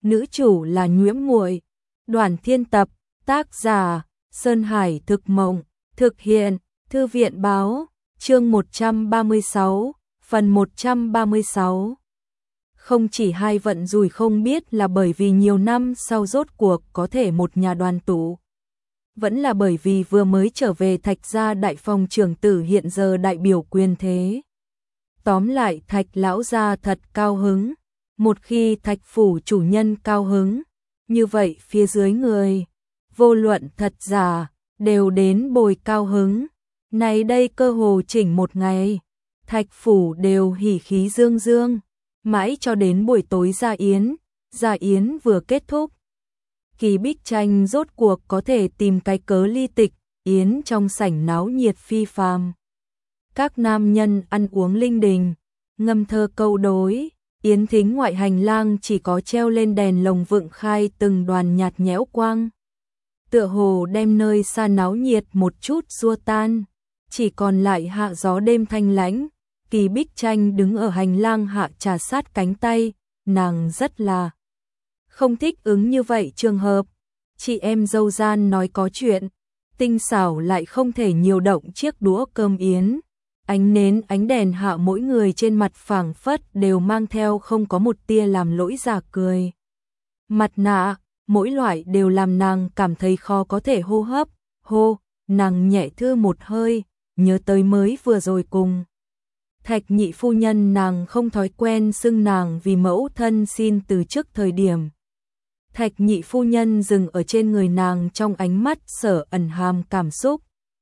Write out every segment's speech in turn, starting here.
nữ chủ là Nhuễm Muội. Đoàn Thiên Tập, tác giả Sơn Hải Thực Mộng, thực hiện Thư viện Báo, chương 136, phần 136. Không chỉ hai vận rủi không biết là bởi vì nhiều năm sau rốt cuộc có thể một nhà đoàn tụ. Vẫn là bởi vì vừa mới trở về Thạch gia đại phòng trưởng tử hiện giờ đại biểu quyền thế. Tóm lại Thạch lão gia thật cao hứng. Một khi Thạch phủ chủ nhân cao hứng, như vậy phía dưới người, vô luận thật giả, đều đến bồi cao hứng. Này đây cơ hồ chỉnh một ngày, Thạch phủ đều hỉ khí dương dương, mãi cho đến buổi tối gia yến vừa kết thúc. Kỳ Bích Tranh rốt cuộc có thể tìm cái cớ ly tịch, yến trong sảnh náo nhiệt phi phàm. Các nam nhân ăn uống linh đình, ngâm thơ câu đối, yến thính ngoại hành lang chỉ có treo lên đèn lồng vượng khai từng đoàn nhạt nhẽo quang. Tựa hồ đem nơi xa náo nhiệt một chút xua tan, chỉ còn lại hạ gió đêm thanh lãnh. Kỳ Bích Tranh đứng ở hành lang hạ trà sát cánh tay, nàng rất là không thích ứng như vậy trường hợp. Chị em dâu gian nói có chuyện, tinh xảo lại không thể nhiều động chiếc đũa cơm yến. Ánh nến ánh đèn hạ mỗi người trên mặt phảng phất đều mang theo không có một tia làm lỗi giả cười. Mặt nạ, mỗi loại đều làm nàng cảm thấy khó có thể hô hấp. Nàng nhẹ thư một hơi, nhớ tới mới vừa rồi cùng Thạch nhị phu nhân, nàng không thói quen xưng nàng vì mẫu thân xin từ trước thời điểm. Thạch nhị phu nhân dừng ở trên người nàng trong ánh mắt sở ẩn hàm cảm xúc.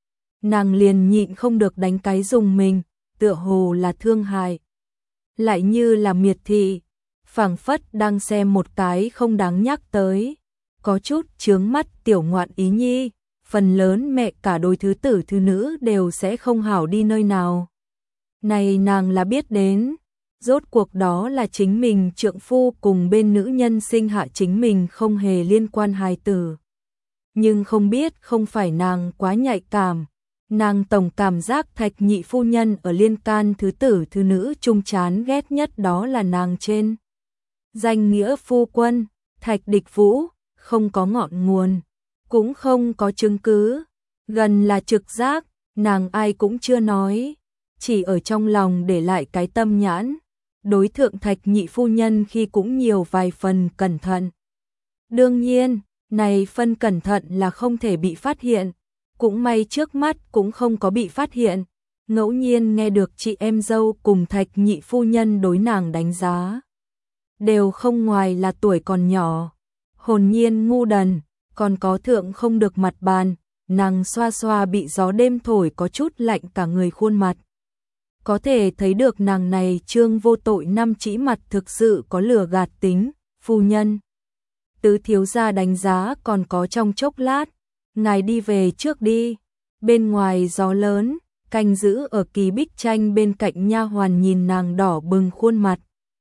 Nàng liền nhịn không được đánh cái dùng mình, tựa hồ là thương hại, lại như là miệt thị, phảng phất đang xem một cái không đáng nhắc tới, có chút chướng mắt tiểu ngoạn ý nhi, phần lớn mẹ cả đôi thứ tử thứ nữ đều sẽ không hảo đi nơi nào. Này nàng là biết đến, rốt cuộc đó là chính mình trượng phu cùng bên nữ nhân sinh hạ chính mình không hề liên quan hài tử. Nhưng không biết không phải nàng quá nhạy cảm, nàng tổng cảm giác Thạch nhị phu nhân ở liên can thứ tử thứ nữ chung chán ghét nhất đó là nàng trên danh nghĩa phu quân. Thạch Địch Vũ không có ngọn nguồn, cũng không có chứng cứ, gần là trực giác, nàng ai cũng chưa nói, chỉ ở trong lòng để lại cái tâm nhãn. Đối thượng Thạch nhị phu nhân khi cũng nhiều vài phần cẩn thận. Đương nhiên, này phân cẩn thận là không thể bị phát hiện, cũng may trước mắt cũng không có bị phát hiện. Ngẫu nhiên nghe được chị em dâu cùng Thạch nhị phu nhân đối nàng đánh giá, đều không ngoài là tuổi còn nhỏ, hồn nhiên ngu đần, còn có thượng không được mặt bàn. Nàng xoa xoa bị gió đêm thổi có chút lạnh cả người khuôn mặt, có thể thấy được nàng này trương vô tội năm chỉ mặt thực sự có lừa gạt tính. Phu nhân, tứ thiếu gia đánh giá còn có trong chốc lát, ngài đi về trước đi. Bên ngoài gió lớn, canh giữ ở Kỳ Bích Tranh bên cạnh nha hoàn nhìn nàng đỏ bừng khuôn mặt,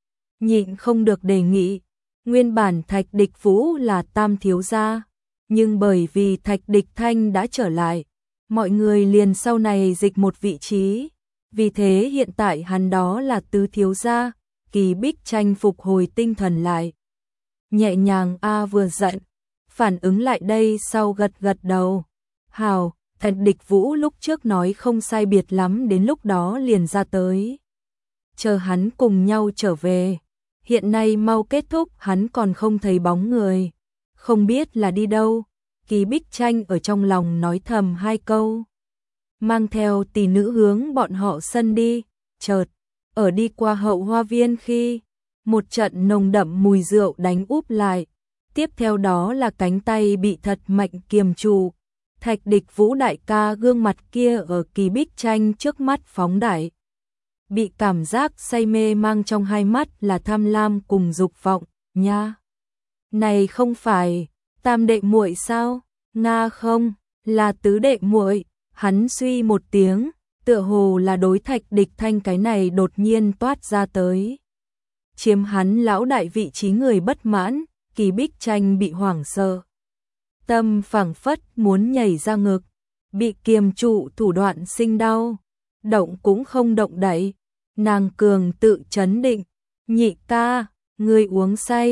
nhịn không được đề nghị. Nguyên bản Thạch Địch Vũ là tam thiếu gia, nhưng bởi vì Thạch Địch Thanh đã trở lại, mọi người liền sau này dịch một vị trí, vì thế hiện tại hắn đó là tứ thiếu gia. Kỳ Bích Tranh phục hồi tinh thần lại, nhẹ nhàng vừa giận, phản ứng lại đây sau gật gật đầu. Hào, Thạch Địch Vũ lúc trước nói không sai biệt lắm đến lúc đó liền ra tới, chờ hắn cùng nhau trở về. Hiện nay mau kết thúc hắn còn không thấy bóng người, không biết là đi đâu. Kỳ Bích Tranh ở trong lòng nói thầm hai câu, mang theo tỷ nữ hướng bọn họ sân đi. Chợt, ở đi qua hậu hoa viên khi, một trận nồng đậm mùi rượu đánh úp lại, tiếp theo đó là cánh tay bị thật mạnh kiềm trụ. Thạch Địch Vũ đại ca gương mặt kia ở Kỳ Bích Tranh trước mắt phóng đại, bị cảm giác say mê mang trong hai mắt là tham lam cùng dục vọng. Nha, này không phải tam đệ muội sao? Nga không, là tứ đệ muội. Hắn suy một tiếng, tựa hồ là đối Thạch Địch Thanh cái này đột nhiên toát ra tới, chiếm hắn lão đại vị trí người bất mãn. Kỳ Bích Tranh bị hoảng sợ, tâm phảng phất muốn nhảy ra ngực, bị kiềm trụ thủ đoạn sinh đau, động cũng không động đậy. Nàng cường tự trấn định, nhị ca, ngươi uống say,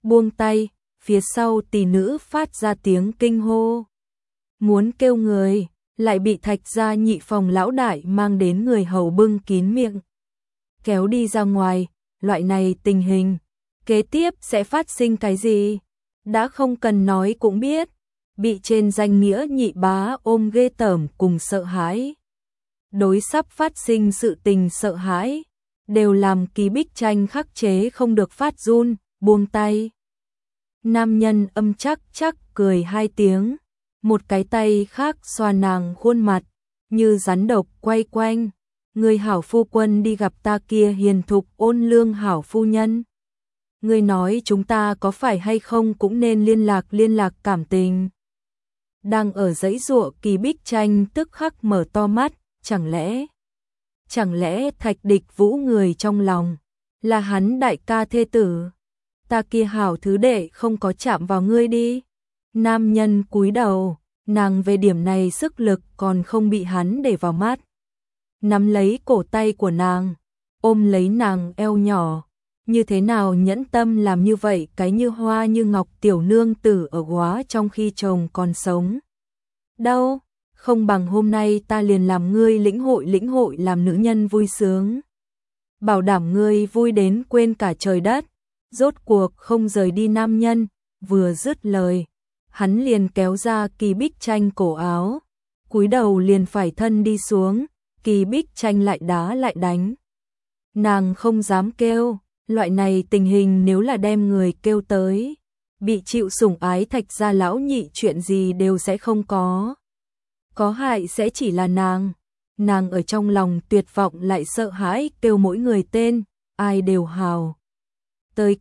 buông tay, phía sau tỷ nữ phát ra tiếng kinh hô. Muốn kêu người, lại bị Thạch gia nhị phòng lão đại mang đến người hầu bưng kín miệng. Kéo đi ra ngoài, loại này tình hình, kế tiếp sẽ phát sinh cái gì? Đã không cần nói cũng biết, bị trên danh nghĩa nhị bá ôm ghê tởm cùng sợ hãi. Đối sắp phát sinh sự tình sợ hãi, đều làm Kỳ Bích Tranh khắc chế không được phát run, buông tay. Nam nhân âm chắc chắc cười hai tiếng, một cái tay khác xoa nàng khuôn mặt, như rắn độc quay quanh. Người hảo phu quân đi gặp ta kia hiền thục ôn lương hảo phu nhân. Người nói chúng ta có phải hay không cũng nên liên lạc cảm tình. Đang ở giãy giụa Kỳ Bích Tranh tức khắc mở to mắt, chẳng lẽ Thạch Địch Vũ người trong lòng là hắn đại ca thê tử? Ta kia hảo thứ đệ không có chạm vào ngươi đi. Nam nhân cúi đầu, nàng về điểm này sức lực còn không bị hắn để vào mắt. Nắm lấy cổ tay của nàng, ôm lấy nàng eo nhỏ, như thế nào nhẫn tâm làm như vậy, cái như hoa như ngọc tiểu nương tử ở góa trong khi chồng còn sống. Đâu, không bằng hôm nay ta liền làm ngươi lĩnh hội làm nữ nhân vui sướng. Bảo đảm ngươi vui đến quên cả trời đất, rốt cuộc không rời đi nam nhân, vừa dứt lời, hắn liền kéo ra Kỳ Bích Tranh cổ áo, cúi đầu liền phải thân đi xuống, Kỳ Bích Tranh lại đá lại đánh. Nàng không dám kêu, loại này tình hình nếu là đem người kêu tới, bị chịu sủng ái Thạch gia lão nhị chuyện gì đều sẽ không có. Có hại sẽ chỉ là nàng ở trong lòng tuyệt vọng lại sợ hãi kêu mỗi người tên, ai đều hào. Tới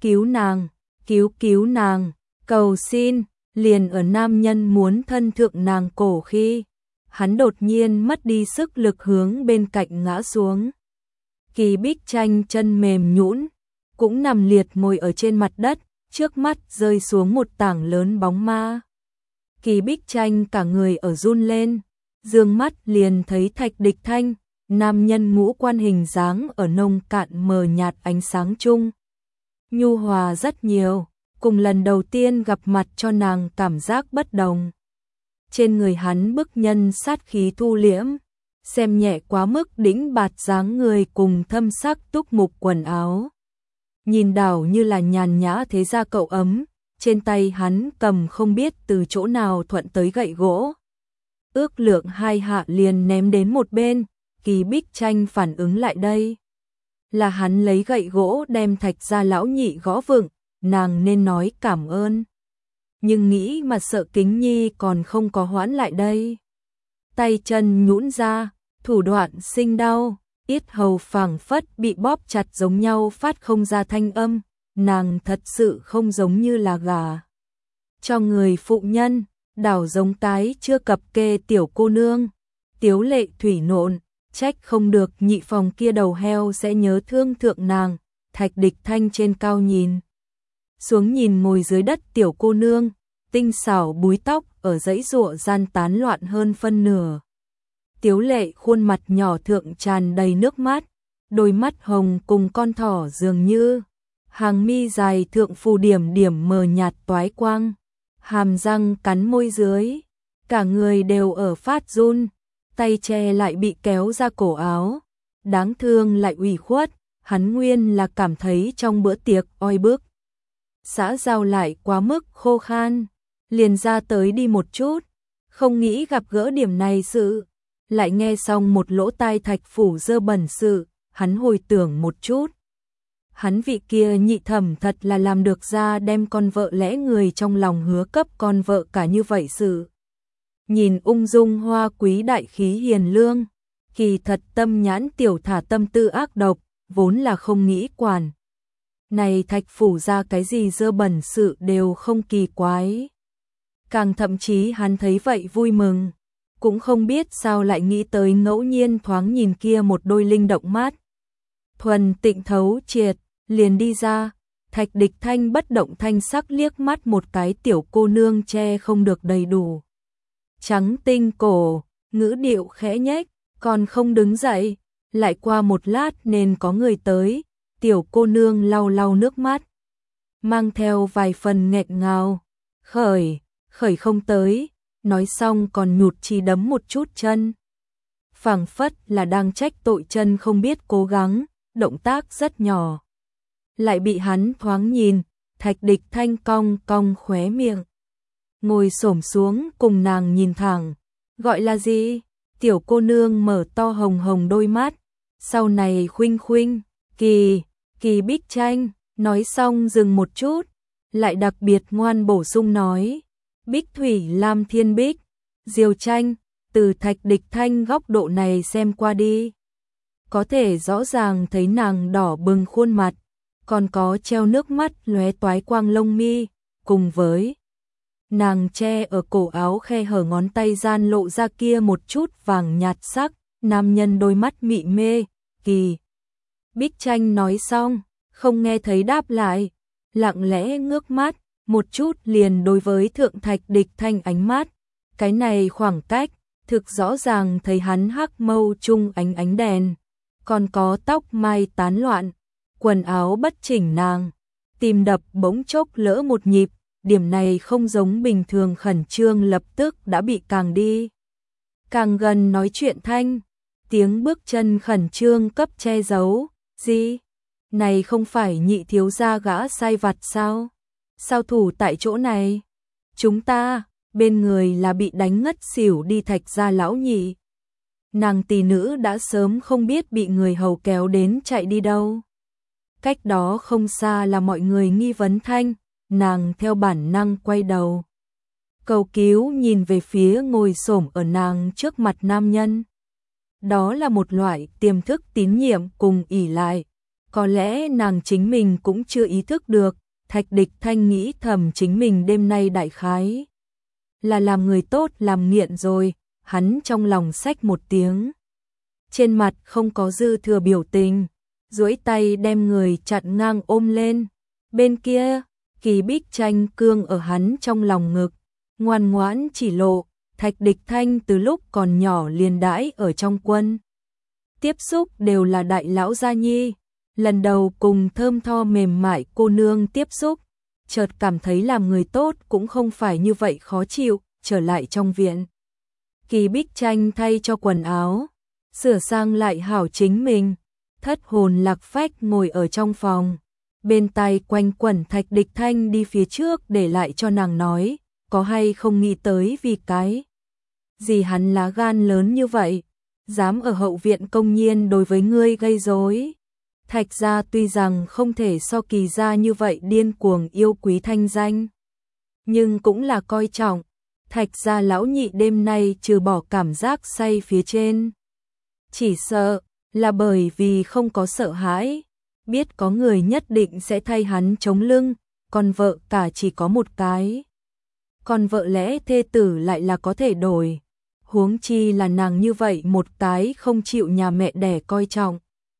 cứu nàng, cầu xin, liền ở nam nhân muốn thân thượng nàng cổ khi, hắn đột nhiên mất đi sức lực hướng bên cạnh ngã xuống. Kỳ Bích Tranh chân mềm nhũn, cũng nằm liệt ngồi ở trên mặt đất, trước mắt rơi xuống một tảng lớn bóng ma. Kỳ Bích Tranh cả người ở run lên, dương mắt liền thấy Thạch Địch Thanh, nam nhân ngũ quan hình dáng ở nông cạn mờ nhạt ánh sáng chung. Nhu hòa rất nhiều, cùng lần đầu tiên gặp mặt cho nàng cảm giác bất đồng. Trên người hắn bức nhân sát khí thu liễm, xem nhẹ quá mức đĩnh bạt dáng người cùng thâm sắc túc mục quần áo. Nhìn đảo như là nhàn nhã thế gia cậu ấm, trên tay hắn cầm không biết từ chỗ nào thuận tới gậy gỗ. Ước lượng hai hạ liền ném đến một bên, Kỳ Bích Tranh phản ứng lại đây. Là hắn lấy gậy gỗ đem Thạch gia lão nhị gõ vựng, nàng nên nói cảm ơn. Nhưng nghĩ mà sợ Kính Nhi còn không có hoãn lại đây. Tay chân nhũn ra, thủ đoạn sinh đau, yết hầu phảng phất bị bóp chặt giống nhau phát không ra thanh âm, nàng thật sự không giống như là gà cho người phụ nhân, đảo giống cái chưa cập kê tiểu cô nương. Tiếu Lệ thủy nộn, trách không được nhị phòng kia đầu heo sẽ nhớ thương thượng nàng. Thạch Địch Thanh trên cao nhìn xuống nhìn ngồi dưới đất tiểu cô nương, tinh xảo búi tóc ở dãy giụa gian tán loạn hơn phân nửa. Tiếu Lệ khuôn mặt nhỏ thượng tràn đầy nước mắt, đôi mắt hồng cùng con thỏ dường như, hàng mi dài thượng phù điểm điểm mờ nhạt toái quang, hàm răng cắn môi dưới, cả người đều ở phát run, tay che lại bị kéo ra cổ áo, đáng thương lại ủy khuất, hắn nguyên là cảm thấy trong bữa tiệc oi bức. Xã giao lại quá mức khô khan, liền ra tới đi một chút, không nghĩ gặp gỡ điểm này sự, lại nghe xong một lỗ tai Thạch phủ dơ bẩn sự, hắn hồi tưởng một chút. Hắn vị kia nhị thẩm thật là làm được ra đem con vợ lẽ người trong lòng hứa cấp con vợ cả như vậy sự. Nhìn ung dung hoa quý đại khí hiền lương, kỳ thật tâm nhãn tiểu thả tâm tư ác độc, vốn là không nghĩ quản. Này Thạch phủ ra cái gì dơ bẩn sự đều không kỳ quái. Càng thậm chí hắn thấy vậy vui mừng, cũng không biết sao lại nghĩ tới ngẫu nhiên thoáng nhìn kia một đôi linh động mắt. Thuần tịnh thấu triệt, liền đi ra, Thạch Địch Thanh bất động thanh sắc liếc mắt một cái tiểu cô nương che không được đầy đủ. Trắng tinh cổ, ngữ điệu khẽ nhếch, còn không đứng dậy, lại qua một lát nên có người tới, tiểu cô nương lau lau nước mắt. mang theo vài phần nghẹn ngào. Khởi không tới, nói xong còn nhụt chí đấm một chút chân. Phảng phất là đang trách tội chân không biết cố gắng, động tác rất nhỏ. Lại bị hắn thoáng nhìn, Thạch Địch Thanh cong cong khóe miệng. Ngồi xổm xuống cùng nàng nhìn thẳng. Gọi là gì? Tiểu cô nương mở to hồng hồng đôi mắt. Sau này khuynh khuynh, Kỳ Bích Tranh, nói xong dừng một chút. Lại đặc biệt ngoan bổ sung nói. Bích Thủy Lam Thiên Bích, Diều Tranh, từ Thạch Địch Thanh góc độ này xem qua đi. Có thể rõ ràng thấy nàng đỏ bừng khuôn mặt, còn có treo nước mắt lóe toái quang lông mi, cùng với nàng che ở cổ áo khe hở ngón tay gian lộ ra kia một chút vàng nhạt sắc, nam nhân đôi mắt mị mê. Kỳ Bích Tranh nói xong, không nghe thấy đáp lại, lặng lẽ ngước mắt, một chút liền đối với Thượng Thạch Địch Thanh ánh mắt. Cái này khoảng cách, thực rõ ràng thấy hắn hắc mâu chung ánh đèn, còn có tóc mai tán loạn, quần áo bất chỉnh nàng, tim đập bỗng chốc lỡ một nhịp, điểm này không giống bình thường khẩn trương lập tức đã bị càng đi. Càng gần nói chuyện thanh, tiếng bước chân khẩn trương cấp che giấu, gì? Này không phải nhị thiếu gia gã sai vặt sao? Sao thủ tại chỗ này? Chúng ta, bên người là bị đánh ngất xỉu đi Thạch gia lão nhị. Nàng tỷ nữ đã sớm không biết bị người hầu kéo đến chạy đi đâu. Cách đó không xa là mọi người nghi vấn thanh, nàng theo bản năng quay đầu. Cầu cứu nhìn về phía ngồi xổm ở nàng trước mặt nam nhân. Đó là một loại tiềm thức tín nhiệm cùng ỷ lại. Có lẽ nàng chính mình cũng chưa ý thức được, Thạch Địch Thanh nghĩ thầm chính mình đêm nay đại khái là làm người tốt làm nghiện rồi, hắn trong lòng xách một tiếng. Trên mặt không có dư thừa biểu tình, duỗi tay đem người chặn ngang ôm lên. Bên kia, Kỳ Bích Tranh cương ở hắn trong lòng ngực, ngoan ngoãn chỉ lộ, Thạch Địch Thanh từ lúc còn nhỏ liền đãi ở trong quân. Tiếp xúc đều là đại lão gia nhi, lần đầu cùng thơm tho mềm mại cô nương tiếp xúc, chợt cảm thấy làm người tốt cũng không phải như vậy khó chịu, trở lại trong viện. Kỳ Bích Tranh thay cho quần áo, sửa sang lại hảo chính mình, thất hồn lạc phách ngồi ở trong phòng. Bên tai quanh quẩn Thạch Địch Thanh đi phía trước để lại cho nàng nói, có hay không nghĩ tới vì cái gì hắn lá gan lớn như vậy, dám ở hậu viện công nhiên đối với ngươi gây rối. Thạch gia tuy rằng không thể so Kỳ gia như vậy điên cuồng yêu quý thanh danh, nhưng cũng là coi trọng. Thạch gia lão nhị đêm nay trừ bỏ cảm giác say phía trên, chỉ sợ là bởi vì không có sợ hãi, biết có người nhất định sẽ thay hắn chống lưng, còn vợ cả chỉ có một cái. Còn vợ lẽ thê tử lại là có thể đổi, huống chi là nàng như vậy một cái không chịu nhà mẹ đẻ coi trọng.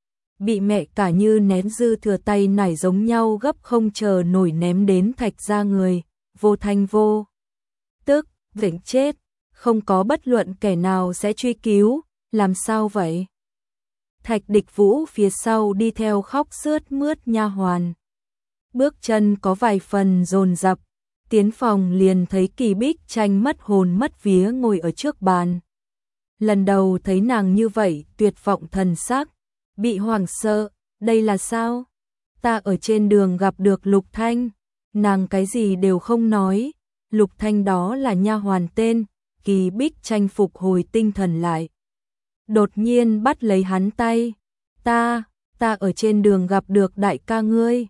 Bị mẹ cả như nén dư thừa tay nải giống nhau gấp không chờ nổi ném đến Thạch gia người, vô thanh vô tức, vĩnh chết, không có bất luận kẻ nào sẽ truy cứu, làm sao vậy? Thạch Địch Vũ phía sau đi theo khóc sướt mướt nha hoàn. Bước chân có vài phần dồn dập, tiến phòng liền thấy Kỳ Bích Tranh mất hồn mất vía ngồi ở trước bàn. Lần đầu thấy nàng như vậy, tuyệt vọng thần sắc, bị hoảng sợ, đây là sao? Ta ở trên đường gặp được Lục Thanh, nàng cái gì đều không nói, Lục Thanh đó là nha hoàn tên. Kỳ Bích Tranh phục hồi tinh thần lại, đột nhiên bắt lấy hắn tay. Ta ở trên đường gặp được đại ca ngươi.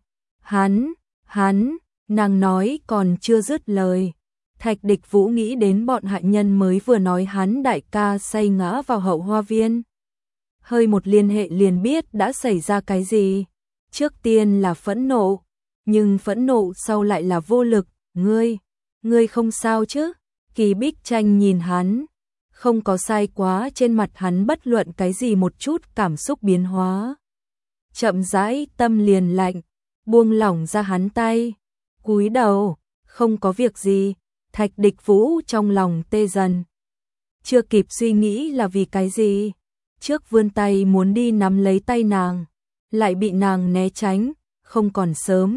Hắn, nàng nói còn chưa dứt lời. Thạch Địch Vũ nghĩ đến bọn hạ nhân mới vừa nói hắn đại ca say ngã vào hậu hoa viên. Hơi một liên hệ liền biết đã xảy ra cái gì. Trước tiên là phẫn nộ, nhưng phẫn nộ sau lại là vô lực. Ngươi không sao chứ? Kỳ Bích Tranh nhìn hắn, không có sai quá, trên mặt hắn bất luận cái gì một chút cảm xúc biến hóa. Chậm rãi tâm liền lạnh, buông lỏng ra hắn tay, cúi đầu, không có việc gì. Thạch Địch Vũ trong lòng tê dần, chưa kịp suy nghĩ là vì cái gì, trước vươn tay muốn đi nắm lấy tay nàng, lại bị nàng né tránh, không còn sớm,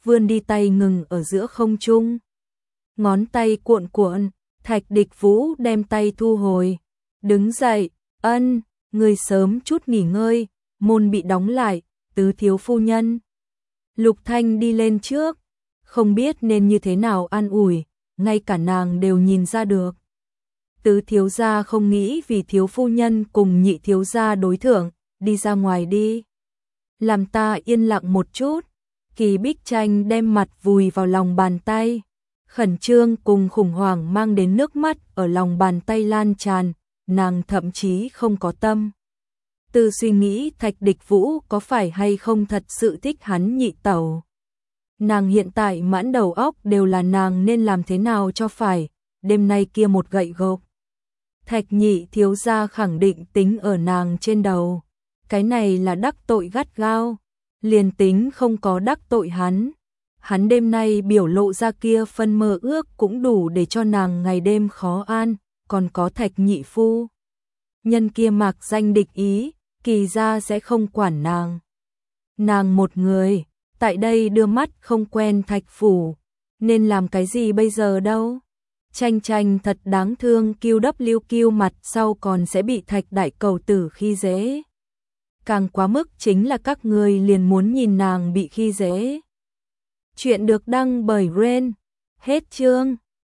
vươn đi tay ngừng ở giữa không trung. Ngón tay cuộn cuộn, Thạch Địch Vũ đem tay thu hồi. Đứng dậy, ân, người sớm chút nghỉ ngơi, môn bị đóng lại, tứ thiếu phu nhân. Lục Thanh đi lên trước, không biết nên như thế nào an ủi, ngay cả nàng đều nhìn ra được. Tứ thiếu gia không nghĩ vì thiếu phu nhân cùng nhị thiếu gia đối thưởng, đi ra ngoài đi. Làm ta yên lặng một chút. Kỳ Bích Tranh đem mặt vùi vào lòng bàn tay. Khẩn trương cùng khủng hoảng mang đến nước mắt ở lòng bàn tay lan tràn, nàng thậm chí không có tâm. Từ suy nghĩ Thạch Địch Vũ có phải hay không thật sự thích hắn nhị tẩu. Nàng hiện tại mãn đầu óc đều là nàng nên làm thế nào cho phải, đêm nay kia một gậy gộc. Thạch nhị thiếu gia khẳng định tính ở nàng trên đầu. Cái này là đắc tội gắt gao. Liền tính không có đắc tội hắn. Hắn đêm nay biểu lộ ra kia phân mơ ước cũng đủ để cho nàng ngày đêm khó an. Còn có Thạch nhị phu nhân kia mạc danh địch ý, Kỳ gia sẽ không quản nàng. Nàng một người, tại đây đưa mắt không quen Thạch phủ. Nên làm cái gì bây giờ đâu? Tranh Tranh thật đáng thương, QWQ mặt sau còn sẽ bị Thạch đại cầu tử khi dễ. Càng quá mức chính là các người liền muốn nhìn nàng bị khi dễ. Chuyện được đăng bởi Ren. Hết chương.